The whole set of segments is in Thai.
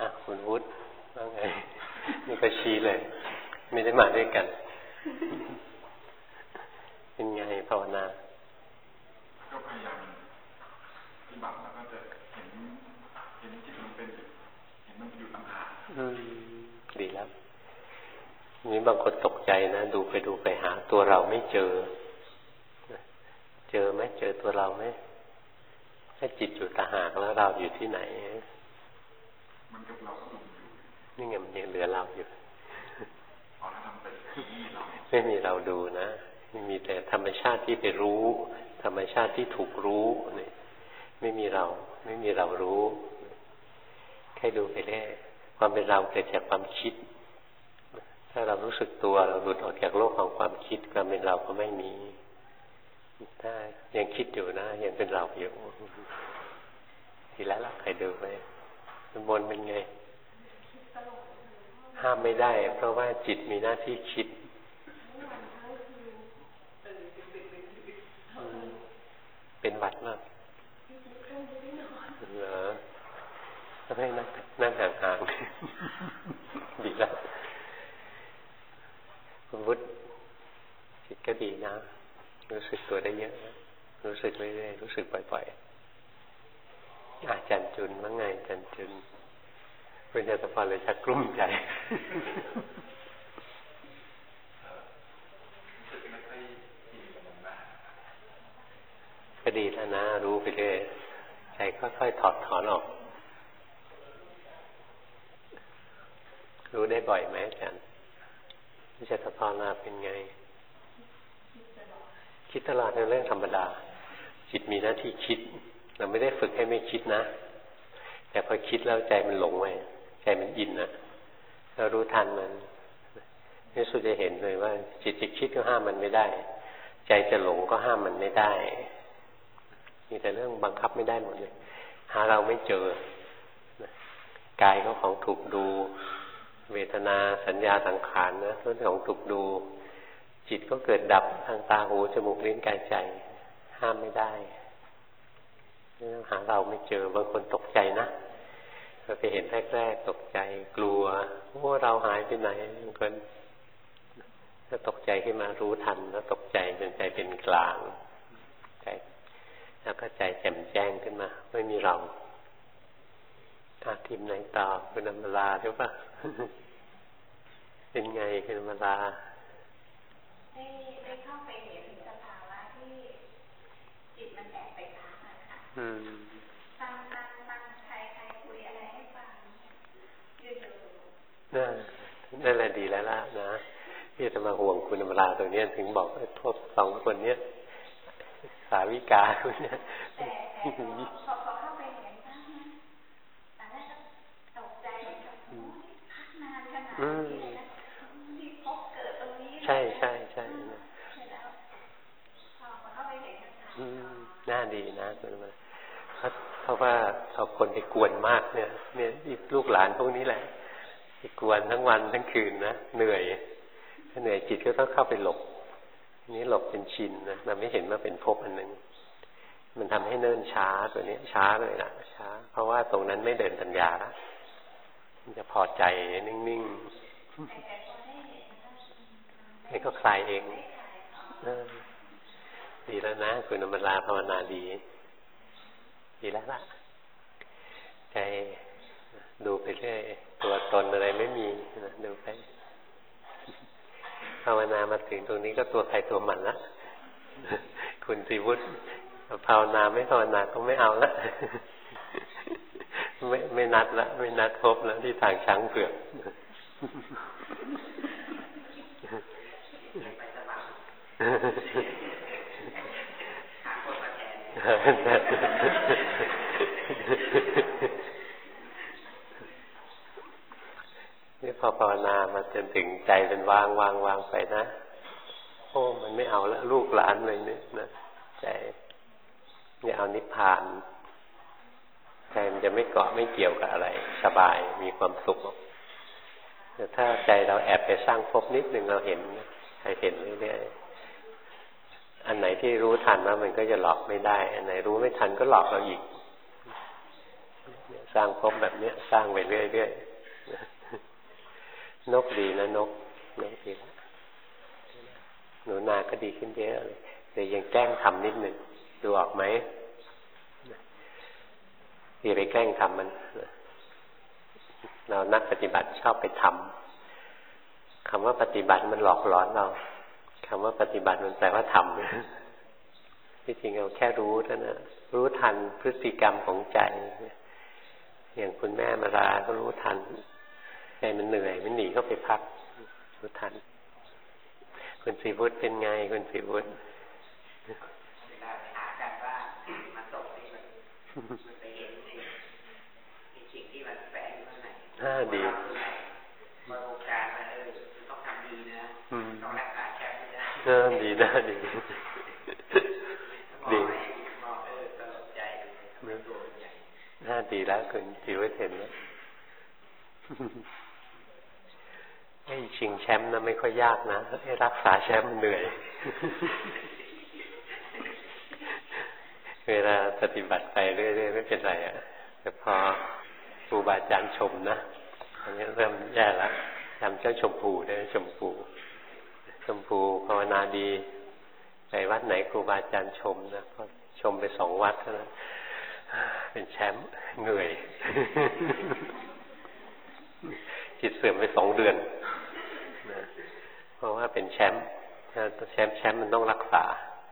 คุณวุฒิว่าไงนี่ก็ชี้เลยไม่ได้มาด้วยกันเป็นไงภาวนาก็พยายามปฏิบัติแล้วก็จะเห็นจิตมันเป็นเห็นมันอยู่ต่างหากดีแล้วนี่บางคนตกใจนะดูไปหาตัวเราไม่เจอไหมเจอตัวเราไหมถ้าจิตอยู่ต่างหากแล้วเราอยู่ที่ไหนมันกับเรานี่ไงมันยังเหลือเราอยู่ไม่มีเราดูนะมีแต่ธรรมชาติที่ไปรู้ธรรมชาติที่ถูกรู้นี่ไม่มีเรารู้แค่ดูไปเรื่อยความเป็นเราเกิดจากความคิดถ้าเรารู้สึกตัวเราหลุดออกจากโลกของความคิดความเป็นเราก็ไม่มีถ้ายังคิดอยู่นะยังเป็นเราอยู่ทีแล้วล่ะใครดูไปบนเป็นไงห้ามไม่ได้เพราะว่าจิตมีหน้าที่คิดเป็นหวัดมากเหรอต้องให้นั่งห่างๆดีแล้วคุณวุฒิจิตก็ดีนะรู้สึกตัวได้เยอะรู้สึกเรื่อยๆรู้สึกบ่อยๆอาจารย์จุนว่าไงอาจารย์จุนเป็นญาติพรเลยชักกลุ้มใจก็ดีแล้วนะรู้ไปเรื่อยใจค่อยๆถอดถอนออกรู้ได้บ่อยไหมอาจารย์วิชาภาวนาเป็นไงคิดตลอดเป็นเรื่องธรรมดาจิตมีหน้าที่คิดเราไม่ได้ฝึกให้ไม่คิดนะแต่พอคิดแล้วใจมันหลงไปใจมันอินนะเรารู้ทันมันนี่สุดจะเห็นเลยว่าจิตจะคิดก็ห้ามมันไม่ได้ใจจะหลงก็ห้ามมันไม่ได้มีแต่เรื่องบังคับไม่ได้หมดเลยหาเราไม่เจอกายก็ของถูกดูเวทนาสัญญาสังขารนะเรื่องของถูกดูจิตก็เกิดดับทางตาหูจมูกลิ้นกายใจห้ามไม่ได้หาเราไม่เจอบางคนตกใจนะเราไปเห็นแรกๆตกใจกลัวว่าเราหายไปไหนบางคนถ้าตกใจขึ้นมารู้ทันแล้วตกใจจนใจเป็นกลางใจแล้วก็ใจแจ่มแจ้งขึ้นมาไม่มีเราทีมไหนต่อคุณอมราใช่ปะเป็นไงคุณอมราได้เข้าไปเห็นสภาวะที่จิตมันแอบไปพักอะค่ะฟังใครคุยอะไรให้ฟังอยู่นั่นแหละดีแล้วล่ะนะที่จะมาห่วงคุณอมราตรงนี้ถึงบอกพวกสองคนเนี้ยสาวิกาคุณเนี่ยแต่พอเข้าไปเห็นบ้างนะตอนแรกก็ตกใจกับพักนานขนาดนี้ที่พบเกิดตรงนี้ใช่น่าดีนะคุณมาเพราะว่าเอาคนไปกวนมากเนี่ยลูกหลานพวกนี้แหละไปกวนทั้งวันทั้งคืนนะเหนื่อยถ้าเหนื่อยจิตก็ต้องเข้าไปหลบนี้หลบเป็นชินนะเราไม่เห็นว่าเป็นภพอันหนึ่งมันทำให้เนิ่นช้าตัวนี้ช้าเลยล่ะช้าเพราะว่าตรงนั้นไม่เดินปัญญาละมันจะพอใจนิ่งๆนี่ก็คลายเองดีแล้วนะคุณอมราภาวนาดีแล้วล่ะใจดูไปเรื่อยตัวตนอะไรไม่มีนะดูไปภาวนามาถึงตรงนี้ก็ตัวใครตัวมันละคุณตรีวุฒิภาวนาไม่ภาวนาก็ไม่เอาละไม่นัดละไม่นัดพบแล้วที่ทางช้างเผือกนี่พอภาวนามาจนถึงใจเป็นวางไปนะโอ้มันไม่เอาละลูกหลานเลยเนี่ยนะใจนี่เอานิพพานใจมันจะไม่เกาะไม่เกี่ยวกับอะไรสบายมีความสุขแต่ถ้าใจเราแอบไปสร้างภพนิดนึงเราเห็นเรื่อยๆอันไหนที่รู้ทันว่ามันก็จะหลอกไม่ได้อันไหนรู้ไม่ทันก็หลอกเราอีกสร้างภพแบบเนี้ยสร้างไปเรื่อยๆนกดีนะนกดีแล้วหนูนาก็ดีขึ้นเยอะเลยแต่ยังแกล้งทำนิดหนึ่งดูออกไหมอย่าไปแกล้งทำมันเรานักปฏิบัติชอบไปทำคำว่าปฏิบัติมันหลอกหลอนเราคำว่าปฏิบัติมันแปลว่าทำที่จริงเราแค่รู้เท่านั้นรู้ทันพฤติกรรมของใจอย่างคุณแม่มาราก็รู้ทันใจมันเหนื่อยมันหนีก็ไปพักรู้ทันคุณศรีวุฒิเป็นไงคุณศรีวุฒิเวลาไปหากันว่ามันตกนี่มันไปเห็นสิ่งที่มันแฝงอยู่ข้างในดีมาโอกาสมาต้องทำดีนะต้องรักษาแชมป์นะดีนะดีดีตลกใจไม่ตัวใหญ่น่าดีแล้วคุณศรีวุฒิเห็นไหมไอ้ชิงแชมป์นะไม่ค่อยยากนะให้รักษาแชมป์เหนื่อยเวลาปฏิบัติไปเรื่อยๆไม่เป็นไรอ่ะแต่พอครูบาอาจารย์ชมนะอันนี้เริ่มแย่แล้วจำเจ้าชมพูได้ชมพูภาวนาดีไปวัดไหนครูบาอาจารย์ชมนะก็ชมไป2 วัดเท่านั้นเป็นแชมป์เหนื่อยจิตเสื่อมไป2 เดือนนะเพราะว่าเป็นแชมป์มันต้องรักษา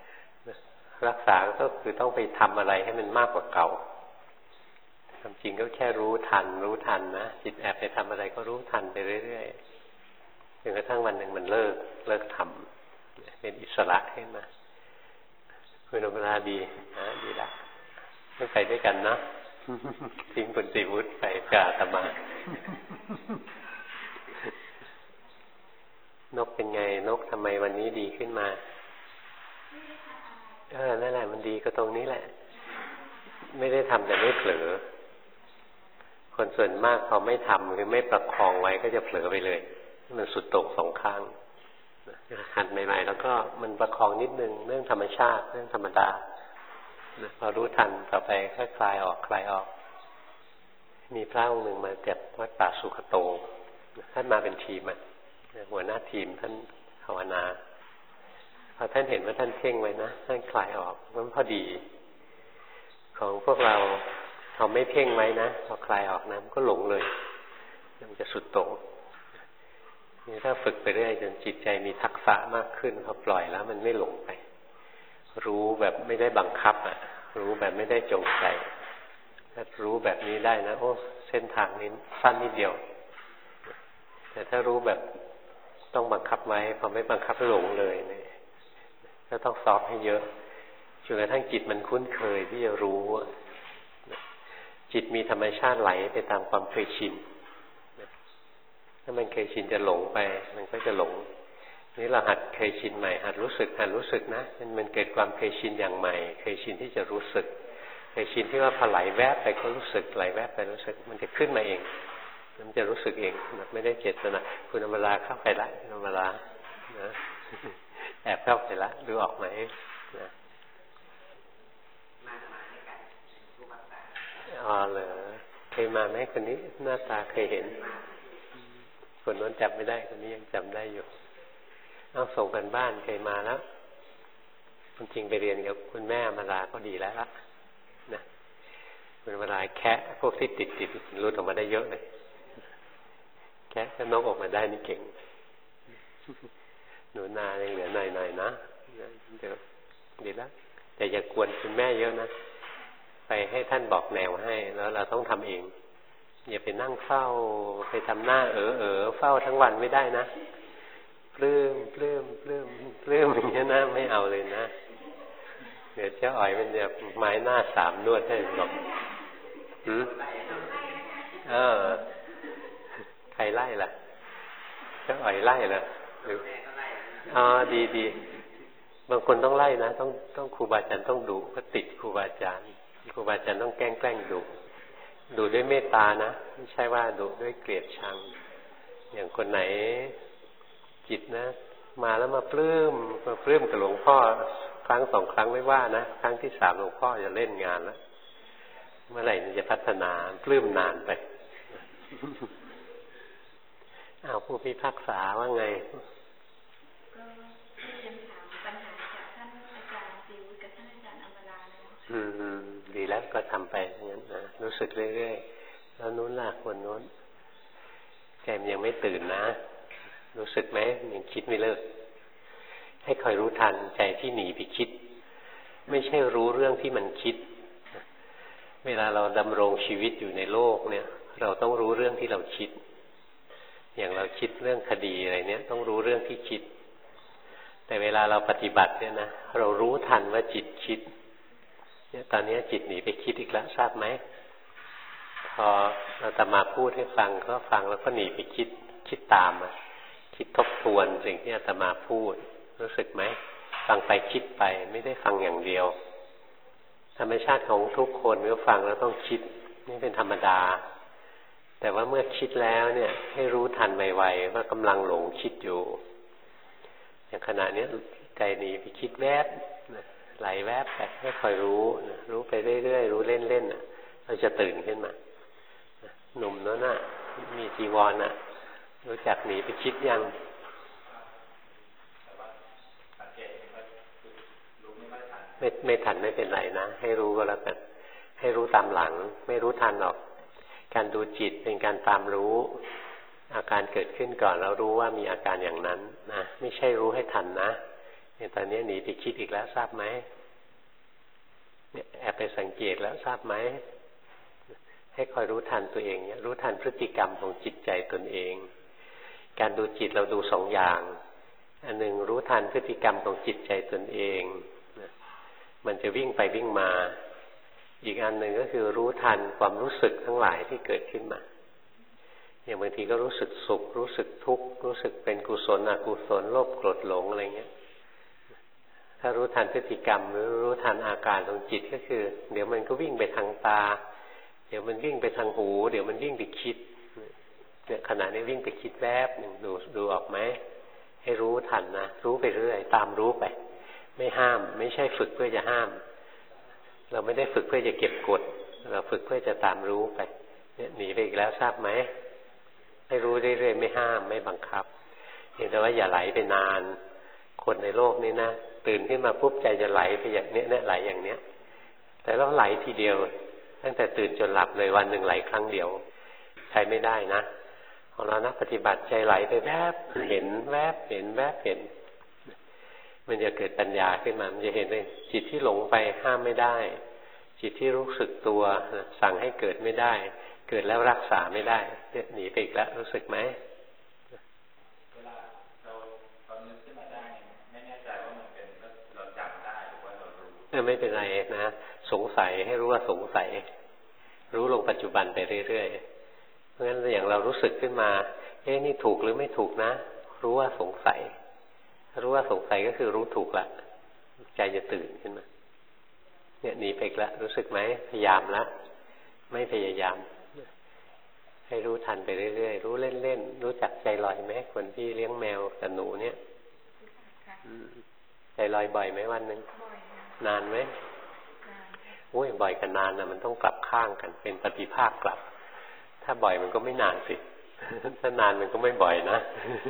ก็คือต้องไปทำอะไรให้มันมากกว่าเก่าความจริงก็แค่รู้ทันนะจิตแอบไปทำอะไรก็รู้ทันไปเรื่อยๆจนกระทั่งวันหนึ่งมันเลิกทำเป็นอิสระขึ้นมาคุณอมราดีดีละไม่ไปด้วยกันนะทิ้งคุณศรีวุฒิไปกาตมานกเป็นไงนกทำไมวันนี้ดีขึ้นมานั่นแหละมันดีก็ตรงนี้แหละไม่ได้ทำแต่ไม่เผลอคนส่วนมากพอไม่ทำคือไม่ประคองไว้ก็จะเผลอไปเลยมันสุดโต่ง2 ข้างหัดใหม่ๆแล้วก็มันประคองนิดนึงเรื่องธรรมชาติเรื่องธรรมดาพอรู้ทันต่อไปค่อยคลายออกมีพระองค์หนึ่งมาจากวัดป่าสุขโตท่านมาเป็นทีมหัวหน้าทีมท่านภาวนาพอท่านเห็นว่าท่านเพ่งไว้นะท่านคลายออกมันพอดีของพวกเราพอไม่เพ่งไว้นะพอคลายออกนะมันก็หลงเลยมันจะสุดโต่งนี่ถ้าฝึกไปเรื่อยจนจิตใจมีทักษะมากขึ้นพอปล่อยแล้วมันไม่หลงไปรู้แบบไม่ได้บังคับรู้แบบไม่ได้จงใจถ้ารู้แบบนี้ได้นะโอ้เส้นทางนี้สั้นนิดเดียวแต่ถ้ารู้แบบต้องบังคับไว้พอไม่บังคับหลงเลยเนี่ยก็ต้องซ้อมให้เยอะจนกระทั่งจิตมันคุ้นเคยที่จะรู้จิตมีธรรมชาติไหลไปตามความเคยชินถ้ามันเคยชินจะหลงไปมันก็จะหลงนี่เราหัดเคยชินใหม่หัดรู้สึกนะมันเกิดความเคยชินอย่างใหม่เคยชินที่จะรู้สึกเคยชินที่ว่าพอไหลแวบไปก็รู้สึกไหลแวบไปรู้สึกมันจะขึ้นมาเองมันจะรู้สึกเองไม่ได้เจตนาคุณอมราเข้าไปละคุณอมรานะแอบเข้าไปละดูออกไหมนะมาให้กันรู้ภาษาเหรอเคยมาไหมคนนี้หน้าตาเคยเห็นคนนั้นจำไม่ได้คนนี้ยังจำได้อยู่เอาส่งกันบ้านเคยมาแล้วจริงไปเรียนกับคุณแม่มาลาก็ดีแล้วละนะคุณมาลาแคะพวกที่ติดรุดออกมาได้เยอะเลยแคะถ้านกออกมาได้นี่เก่งหนูนายังเหลือหน่อยนะเดี๋ยวดีแล้วแต่อย่ากวนคุณแม่เยอะนะไปให้ท่านบอกแนวให้แล้วเราต้องทำเองอย่าไปนั่งเฝ้าไปทำหน้าเฝ้าทั้งวันไม่ได้นะปลื้มอย่างนี้นะไม่เอาเลยนะเดี๋ยวเจ้าอ๋อยมันจะไม้หน้า3นวดให้บอกใครไล่ล่ะเจ้าอ๋อยไล่ล่ะหรือดีบางคนต้องไล่นะต้องครูบาอาจารย์ต้องดุเพราะติดครูบาอาจารย์ต้องแกล้งดุด้วยเมตตานะไม่ใช่ว่าดุด้วยเกลียดชังอย่างคนไหนจิตนะมาแล้วมาปลื้มกับหลวงพ่อครั้ง2 ครั้งไม่ว่านะครั้งที่3หลวงพ่อจะเล่นงานแล้วเมื่อไหร่มันจะพัฒนาปลื้มนานไปเอาผู้พิพากษาว่าไงก็เรียนถามปัญหาจากท่านอาจารย์จิวกับท่านอาจารย์อมราแล้วดีแล้วก็ทำไปงั้นนะรู้สึกเรื่อยๆแล้วนู้นล่ะคนนู้นใจมันยังไม่ตื่นนะรู้สึกไหมยังคิดไม่เลิกให้คอยรู้ทันใจที่หนีไปคิดไม่ใช่รู้เรื่องที่มันคิดเวลาเราดำรงชีวิตอยู่ในโลกเนี่ยเราต้องรู้เรื่องที่เราคิดอย่างเราคิดเรื่องคดีอะไรเนี่ยต้องรู้เรื่องที่คิดแต่เวลาเราปฏิบัติเนี่ยนะเรารู้ทันว่าจิตคิดเนี่ยตอนนี้จิตหนีไปคิดอีกแล้วทราบไหมพอเราตมาพูดให้ฟังก็ฟังแล้วก็หนีไปคิดตามคิดทบทวนสิ่งที่อาตมาพูดรู้สึกไหมฟังไปคิดไปไม่ได้ฟังอย่างเดียวธรรมชาติของทุกคนเมื่อฟังแล้วต้องคิดนี่เป็นธรรมดาแต่ว่าเมื่อคิดแล้วเนี่ยให้รู้ทันไวๆว่ากำลังหลงคิดอยู่อย่างขณะนี้ใจหนีไปคิดแวบไหลแวบไปให้คอยรู้ไปเรื่อยๆรู้เล่นๆเราจะตื่นขึ้นมาหนุ่มนั่นน่ะมีจีวรน่ะรู้จักหนีไปคิดยังไม่ทันไม่เป็นไรนะให้รู้ก็แล้วกันให้รู้ตามหลังไม่รู้ทันหรอกการดูจิตเป็นการตามรู้อาการเกิดขึ้นก่อนแล้วรู้ว่ามีอาการอย่างนั้นนะไม่ใช่รู้ให้ทันนะเนี่ยตอนนี้หนีไปคิดอีกแล้วทราบไหมเนี่ยแอบไปสังเกตแล้วทราบไหมให้คอยรู้ทันตัวเองเนี่ยรู้ทันพฤติกรรมของจิตใจตนเองการดูจิตเราดูสองอย่างอันหนึ่งรู้ทันพฤติกรรมของจิตใจตนเองมันจะวิ่งไปวิ่งมาอีกอันหนึ่งก็คือรู้ทันความรู้สึกทั้งหลายที่เกิดขึ้นมาอย่างบางทีก็รู้สึกสุขรู้สึกทุกข์รู้สึกเป็นกุศลอกุศลโลภโกรธหลงอะไรเงี้ยถ้ารู้ทันพฤติกรรมหรือรู้ทันอาการของจิตก็คือเดี๋ยวมันก็วิ่งไปทางตาเดี๋ยวมันวิ่งไปทางหูเดี๋ยวมันวิ่งไปคิดเนี่ยขณะนี้วิ่งไปคิดแวบหนึ่งดูออกไหมให้รู้ทันนะรู้ไปเรื่อยตามรู้ไปไม่ห้ามไม่ใช่ฝึกเพื่อจะห้ามเราไม่ได้ฝึกเพื่อจะเก็บกดเราฝึกเพื่อจะตามรู้ไปเนี่ยหนีไปอีกแล้วทราบไหมให้รู้เรื่อยๆไม่ห้ามไม่บังคับเห็นแต่ว่าอย่าไหลไปนานคนในโลกนี้นะตื่นขึ้นมาปุ๊บใจจะไหลไปอย่างเนี้ยไหลอย่างเนี้ยแต่เราไหลทีเดียวตั้งแต่ตื่นจนหลับเลยวันหนึ่งไหลครั้งเดียวใช้ไม่ได้นะของเรานักปฏิบัติใจไหลไปแวบเห็นแวบเห็นแวบเห็นมันจะเกิดปัญญาขึ้นมามันจะเห็นเลยจิตที่หลงไปห้ามไม่ได้จิตที่รู้สึกตัวสั่งให้เกิดไม่ได้เกิดแล้วรักษาไม่ได้เนี่ยหนีไปอีกแล้วรู้สึกไหมเวลาเรานึกขึ้นมาได้ไม่แน่ใจว่ามันเป็นเราจำได้หรือว่าเรารู้ไม่เป็นไรนะสงสัยให้รู้ว่าสงสัยรู้ลงปัจจุบันไปเรื่อยๆเพราะฉะนั้นอย่างเรารู้สึกขึ้นมานี่ถูกหรือไม่ถูกนะรู้ว่าสงสัยรู้ว่าสงสัยก็คือรู้ถูกละใจจะตื่นขึ้นมาเนี่ยหนีไปละรู้สึกไหมพยายามละไม่พยายามให้รู้ทันไปเรื่อยๆรู้เล่นๆรู้จักใจลอยไหมคนที่เลี้ยงแมวกับหนูเนี่ยใจลอยบ่อยไหมวันหนึ่งนานไหมโอ้ยบ่อยกับนานนะมันต้องกลับข้างกันเป็นปฏิภาคกลับถ้าบ่อยมันก็ไม่นานสิถ้านานมันก็ไม่บ่อยนะ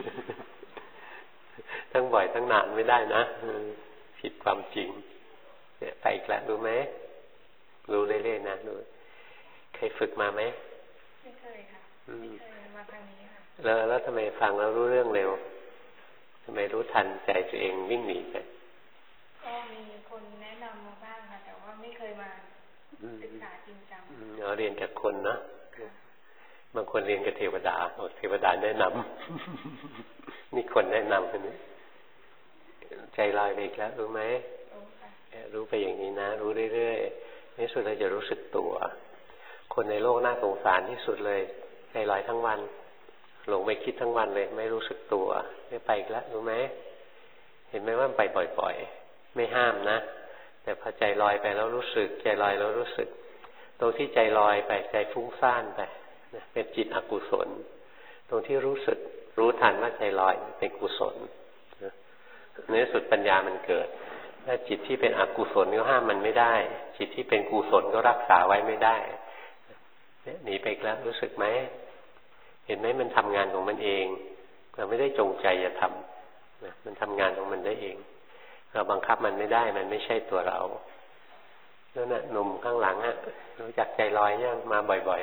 ทั้งบ่อยทั้งนานไม่ได้นะผิดความจริงเนี่ยไปอีกแล้วรู้ไหมรู้เรื่อยๆนะรู้เคยฝึกมาไหมไม่เคยค่ะไม่เคยมาทางนี้ค่ะแล้วทำไมฟังแล้วรู้เรื่องเร็วทำไมรู้ทันใจตัวเองวิ่งหนีไปก็มีคนแนะนำมาบ้างค่ะแต่ว่าไม่เคยมาศึกษาจริงจังเราเรียนจากคนนะบางคนเรียนกับเทวดาเทวดาแนะนำนี่คนแนะนำคนนี้ใจลอยไปอีกแล้วรู้ไหมรู้ไปอย่างนี้นะรู้เรื่อยๆในสุดเราจะรู้สึกตัวคนในโลกน่าสงสารที่สุดเลยใจลอยทั้งวันหลงไปคิดทั้งวันเลยไม่รู้สึกตัวไม่ไปอีกแล้วรู้ไหมเห็นไหมว่ามันไปบ่อยๆไม่ห้ามนะแต่พอใจลอยไปแล้วรู้สึกใจลอยแล้วรู้สึกตรงที่ใจลอยไปใจฟุ้งซ่านไปเป็นจิตอกุศลตรงที่รู้สึกรู้ทันว่าใจลอยเป็นกุศลในสุดปัญญามันเกิดถ้าจิตที่เป็นอกุศลก็ห้ามมันไม่ได้จิตที่เป็นกุศลก็รักษาไว้ไม่ได้เนี่ยหนีไปแล้วรู้สึกไหมเห็นไหมมันทำงานของมันเองเราไม่ได้จงใจจะทำนะมันทำงานของมันได้เองเราบังคับมันไม่ได้มันไม่ใช่ตัวเรานั่นน่ะหนุ่มข้างหลังอะรู้จักใจลอยยังมาบ่อย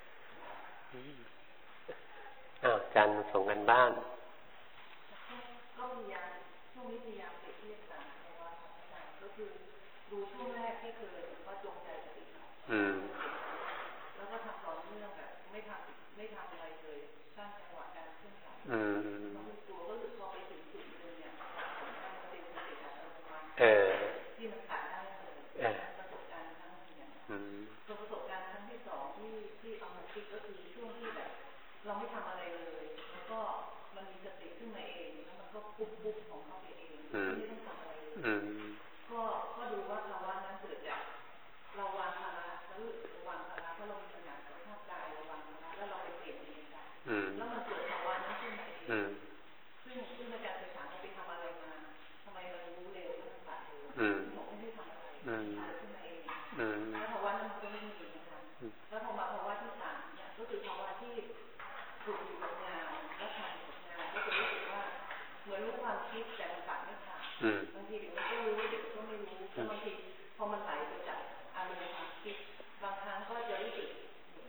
ๆอ้าวจันส่งกันบ้านก็พยายามช่วงนี้พยายามเปรียบเทียบกันในว่าก็คือดูช่วงแรกที่เคยว่าจงใจปฏิบัติแล้วก็ทำต่อเนื่องแบบไม่ทำอะไรเลยสร้างจังหวะการเคลื่อนไหวแล้วตัวก็รู้พอไปถึงจุดนึงเนี่ยมันเป็นสติปัฏฐานที่มันขาดได้เลยประสบการณ์ครั้งนึงเนี่ยประสบการณ์ครั้งที่สองที่เอามาคิดก็คือช่วงที่แบบเราไม่ทำอะไรเลยแล้วก็มันมีสติขึ้นมาเองแล้วมันก็ปุ๊บของเขาไปเองไม่ต้องทำอะไรเลยก็ดูว่าภาวะนั้นเกิดจากเราวางภาระแล้ววางภาระเพราะเรามีปัญหาสุขภาพกายเราวางภาระแล้วเราไปเปลี่ยนเองได้แล้วมันเกิดภาวะนั้นขึ้นมาเองซึ่งในการศึกษาเราไปทำอะไรมาทำไมเรารู้เร็วแล้วมันผ่านเร็วบอกไม่ได้ทำอะไรขึ้นมาเองแล้วภาวะนั้นมันก็ไม่มีนะคะแล้วพอมาภาวะที่สามเนี่ยก็คือภาวะที่ถูกอยู่กับงานและทำกับงานก็จะรู้สึกว่าเหมือนรู้ความคิดแต่มันตัดไม่ขาดบางทีเดี๋ยวมันก็รู้เดี๋ยวก็ไม่รู้แล้วบางทีพอมันไหลไปจากอารมณ์ความคิดบางครั้งก็จะรู้สึก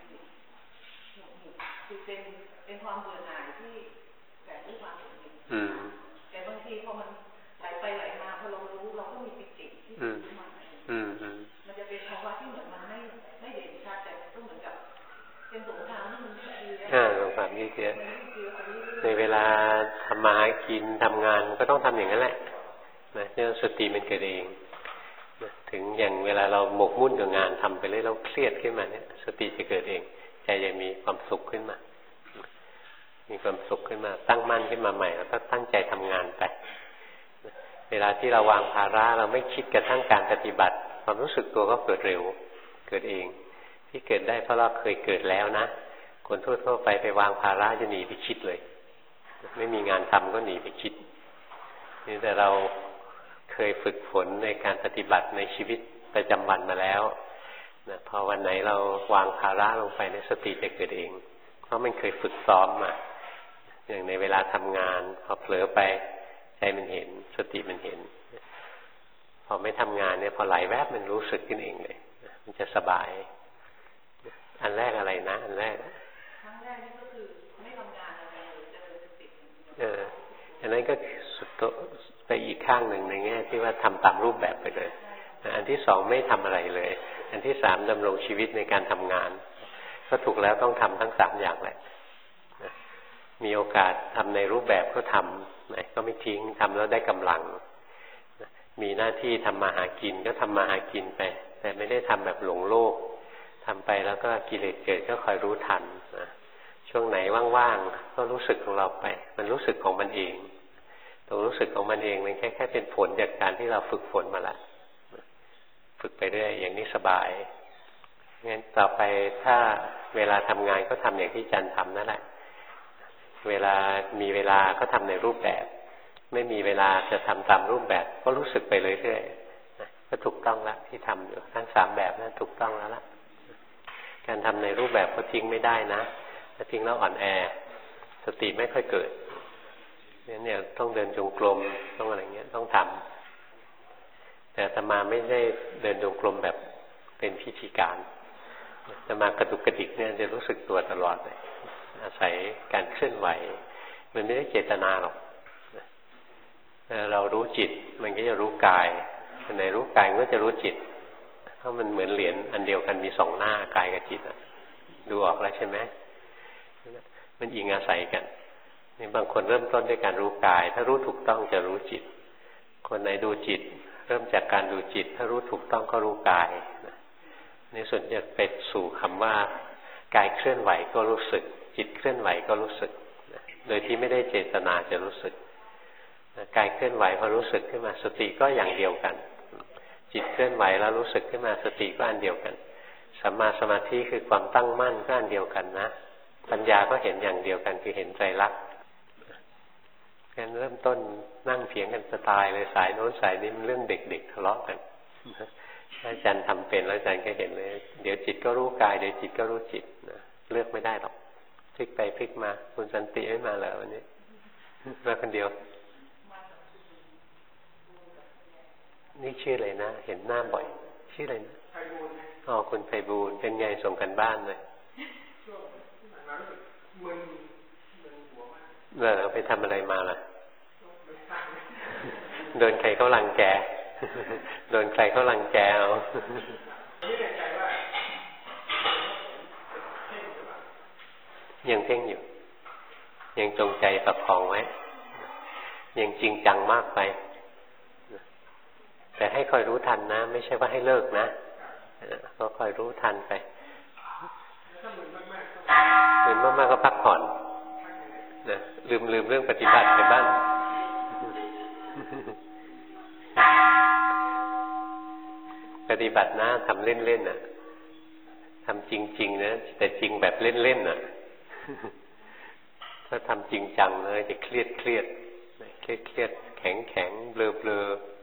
คือเป็นความเบื่อหน่ายที่แต่ด้วยความเห็นแต่บางทีพอมันไหลไปไหลมาพอเรารู้เราก็มีปิติที่รู้มันจะเป็นภาวะที่เหมือนมันไม่เด่นชัดแต่ก็เหมือนกับเป็นสงครามที่มันยืดเยื้อสงครามยืดเยื้อในเวลาทำมาหากินทำงานก็ต้องทำอย่างนั้นแหละนะเรื่องสติมันเกิดเองนะถึงอย่างเวลาเราหมกมุ่นกับงานทำไปเรื่อยเราเครียดขึ้นมาเนี่ยสติจะเกิดเองใจจะมีความสุขขึ้นมามีความสุขขึ้นมาตั้งมั่นขึ้นมาใหม่แล้วก็ตั้งใจทำงานไปเวลาที่เราวางภาระเราไม่คิดกระทั่งการปฏิบัติความรู้สึกตัวก็เกิดเร็วเกิดเองที่เกิดได้เพราะเราเคยเกิดแล้วนะคนทั่วๆไปวางภาระจะหนีไปคิดเลยไม่มีงานทำก็หนีไปคิดนี่แต่เราเคยฝึกฝนในการปฏิบัติในชีวิตประจำวันมาแล้วนะพอวันไหนเราวางภาระลงไปในสติจะเกิดเองเพราะมันเคยฝึกซ้อมมาอย่างในเวลาทำงานพอเผลอไปใจมันเห็นสติมันเห็นพอไม่ทำงานเนี่ยพอไหลแวบมันรู้สึกขึ้นเองเลยมันจะสบายอันแรกอะไรนะอันแรกครั้งแรกนี่ก็คือไม่ทำงานอะไรเลยเจริญสติอันนั้นก็สุดไปอีกข้างหนึ่งในแง่ที่ว่าทำตามรูปแบบไปเลยอันที่สองไม่ทำอะไรเลยอันที่สามดำรงชีวิตในการทำงานก็ถูกแล้วต้องทำทั้งสามอย่างแหละมีโอกาสทำในรูปแบบก็ทำก็ไม่ทิ้งทำแล้วได้กำลังมีหน้าที่ทำมาหากินก็ทำมาหากินไปแต่ไม่ได้ทำแบบหลงโลกทำไปแล้วก็กิเลสเกิดก็คอยรู้ทันช่วงไหนว่างๆก็รู้สึกของเราไปมันรู้สึกของมันเองตรงรู้สึกของมันเองมันแค่เป็นผลจากการที่เราฝึกฝนมาละฝึกไปเรื่อยอย่างนี้สบายงั้นต่อไปถ้าเวลาทำงานก็ทำอย่างที่จันทำนั่นแหละเวลามีเวลาก็ทำในรูปแบบไม่มีเวลาจะทำตามรูปแบบก็รู้สึกไปเรื่อยๆก็ถูกต้องละที่ทำอยู่ทั้งสามแบบนั้นถูกต้องแล้วละการทำในรูปแบบก็ทิ้งไม่ได้นะถ้าทิ้งแล้วอ่อนแอสติไม่ค่อยเกิดเนี่ยต้องเดินจงกรมต้องอะไรเงี้ยต้องทำแต่อาตมาไม่ได้เดินจงกรมแบบเป็นพิธีการอาตมากระดุกกระดิกเนี่ยจะรู้สึกตัวตลอดเลยอาศัยการเคลื่อนไหวมันไม่ได้เจตนาหรอกเรารู้จิตมันก็จะรู้กายในรู้กายมันก็จะรู้จิตเพราะมันเหมือนเหรียญอันเดียวกันมีสองหน้ากายกับจิตดูออกแล้วใช่ไหมมันอิงอาศัยกันนี่บางคนเริ่มต้นด้วยการรู้กายถ้ารู้ถูกต้องจะรู้จิตคนไหนดูจิตเริ่มจากการดูจิตถ้ารู้ถูกต้องก็รู้กายนี่ส่วนจะไปสู่คำว่ากายเคลื่อนไหวก็รู้สึกจิตเคลื่อนไหวก็รู้สึกโดยที่ไม่ได้เจตนาจะรู้สึกกายเคลื่อนไหวพอรู้สึกขึ้นมาสติก็อย่างเดียวกันจิตเคลื่อนไหวแล้วรู้สึกขึ้นมาสติก็อันเดียวกันสัมมาสมาธิคือความตั้งมั่นก็อันเดียวกันนะปัญญาก็เห็นอย่างเดียวกันคือเห็นไตรลักษณ์งั้นเริ่มต้นนั่งเถียงกันจะตายเลยสายโน้นสายนี้มันเรื่องเด็กๆทะเลาะกันอาจารย์ทำเป็นแล้วอาจารย์ก็เห็นเลยเดี๋ยวจิตก็รู้กายเดี๋ยวจิตก็รู้จิตนะเลือกไม่ได้หรอกพลิกไปพลิกมาคุณสันติไม่มาเหรอวันนี้มาคนเดียวนี่ชื่ออะไรนะเห็นหน้าบ่อยชื่ออะไรนะอ๋อคุณไพบูลย์เป็นไงส่งกันบ้านเลยไปทำอะไรมาล่ะโดนใครเขารังแกโดนใครเขารังแกเอายังเพ่งอยู่ยังจงใจประคองไว้ยังจริงจังมากไปแต่ให้คอยรู้ทันนะไม่ใช่ว่าให้เลิกนะก็คอยรู้ทันไปมึนมากๆก็พักผ่อนนะลืมเรื่องปฏิบัติไปบ้างปฏิบัตินะทำเล่นๆน่ะทำจริงๆนะแต่จริงแบบเล่นๆน่ะถ้าทำจริงจังเลยจะเครียดแข็งเบลอ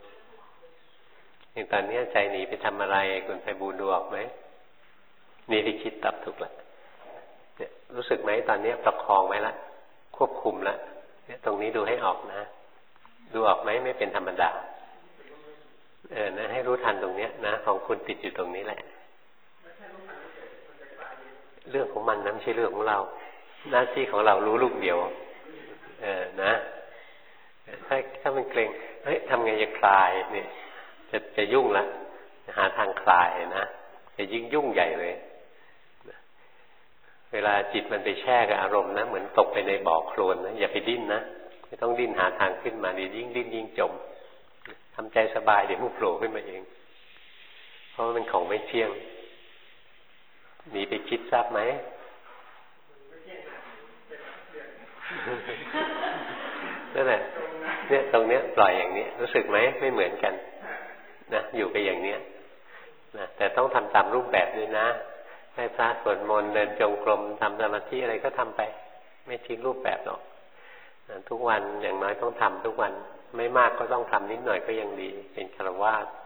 อย่างตอนนี้ใจหนีไปทำอะไรคุณไพบูลย์ดูออกไหมนี่ที่คิดตอบถูกแล้วเนี่ยรู้สึกไหมตอนนี้ประคองไว้ละควบคุมละเนี่ยตรงนี้ดูให้ออกนะดูออกไหมไม่เป็นธรรมดานะให้รู้ทันตรงเนี้ยนะของคุณติดอยู่ตรงนี้แหละเรื่องของมันนะไม่ใช่เรื่องของเราหน้าที่ของเรารู้ลูกเดียวนะถ้ามันเกรงเฮ้ยทำไงจะคลายเนี่ยจะยุ่งละหาทางคลายนะจะยิ่งยุ่งใหญ่เลยเวลาจิตมันไปแช่กับอารมณ์นะเหมือนตกไปในบ่อโคลนนะอย่าไปดิ้นนะไม่ต้องดิ้นหาทางขึ้นมาดียิ่งดิ้นยิ่งจมทำใจสบายเดี๋ยวมันโผล่ขึ้นมาเองเพราะมันของไม่เที่ยงหนีไปคิดทราบไหมนั่นแหละเนี่ยตรงเนี้ยปล่อยอย่างนี้รู้สึกไหมไม่เหมือนกันนะอยู่ไปอย่างเนี้ยนะแต่ต้องทำตามรูปแบบด้วยนะให้พระสวดมนต์เดินจงกรมทำสมาธิอะไรก็ทำไปไม่ทิ้งรูปแบบหรอกนะทุกวันอย่างน้อยต้องทำทุกวันไม่มากก็ต้องทำนิดหน่อยก็ยังดีเป็นฆราวาส